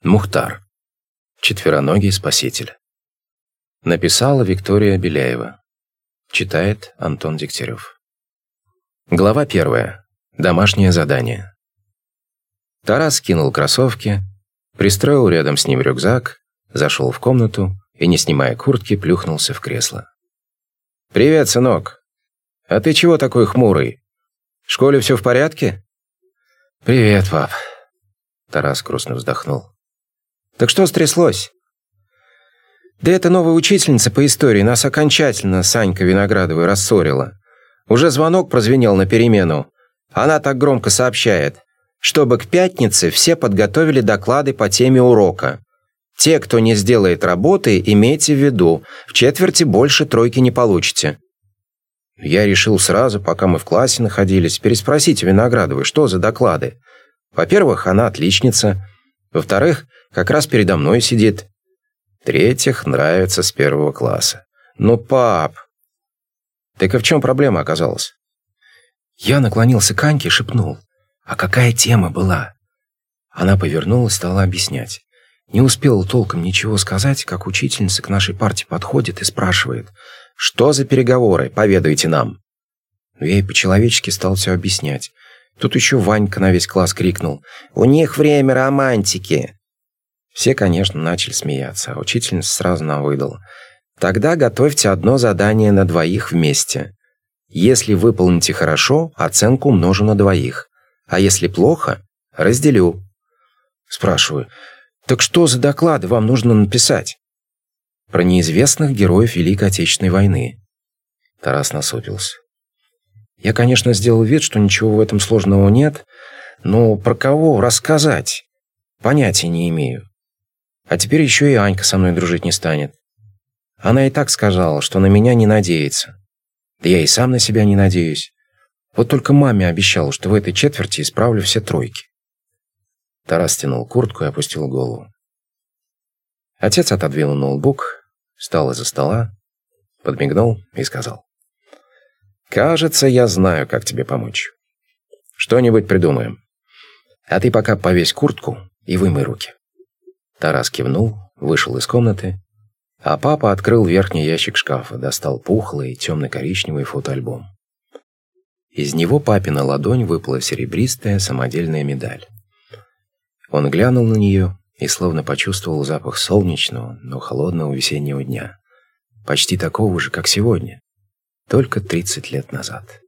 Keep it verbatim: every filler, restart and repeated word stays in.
Мухтар. Четвероногий спаситель. Написала Виктория Беляева. Читает Антон Дегтярев. Глава первая. Домашнее задание. Тарас скинул кроссовки, пристроил рядом с ним рюкзак, зашел в комнату и, не снимая куртки, плюхнулся в кресло. «Привет, сынок. А ты чего такой хмурый? В школе все в порядке?» «Привет, пап». Тарас грустно вздохнул. «Так что стряслось?» «Да эта новая учительница по истории нас окончательно с Анькой Виноградовой рассорила. Уже звонок прозвенел на перемену. Она так громко сообщает, чтобы к пятнице все подготовили доклады по теме урока. Те, кто не сделает работы, имейте в виду, в четверти больше тройки не получите». Я решил сразу, пока мы в классе находились, переспросить у Виноградовой, что за доклады. Во-первых, она отличница. Во-вторых, как раз передо мной сидит. В-третьих, нравится с первого класса. «Ну, пап!» «Так и в чем проблема оказалась?» Я наклонился к Аньке и шепнул. «А какая тема была?» Она повернулась, стала объяснять. Не успела толком ничего сказать, как учительница к нашей парте подходит и спрашивает: «Что за переговоры? Поведайте нам». Я ей по-человечески стал все объяснять. Тут еще Ванька на весь класс крикнул: «У них время романтики!» Все, конечно, начали смеяться, а учительница сразу нам выдала: «Тогда готовьте одно задание на двоих вместе. Если выполните хорошо, оценку умножу на двоих. А если плохо, разделю». Спрашиваю: «Так что за доклады вам нужно написать?» «Про неизвестных героев Великой Отечественной войны». Тарас насупился. Я, конечно, сделал вид, что ничего в этом сложного нет, но про кого рассказать? Понятия не имею. А теперь еще и Анька со мной дружить не станет. Она и так сказала, что на меня не надеется. Да я и сам на себя не надеюсь. Вот только маме обещал, что в этой четверти исправлю все тройки. Тарас стянул куртку и опустил голову. Отец отодвинул ноутбук, встал из-за стола, подмигнул и сказал: «Кажется, я знаю, как тебе помочь. Что-нибудь придумаем. А ты пока повесь куртку и вымой руки». Тарас кивнул, вышел из комнаты, а папа открыл верхний ящик шкафа, достал пухлый темно-коричневый фотоальбом. Из него папина ладонь выпала серебристая самодельная медаль. Он глянул на нее и словно почувствовал запах солнечного, но холодного весеннего дня. Почти такого же, как сегодня. Только тридцать лет назад.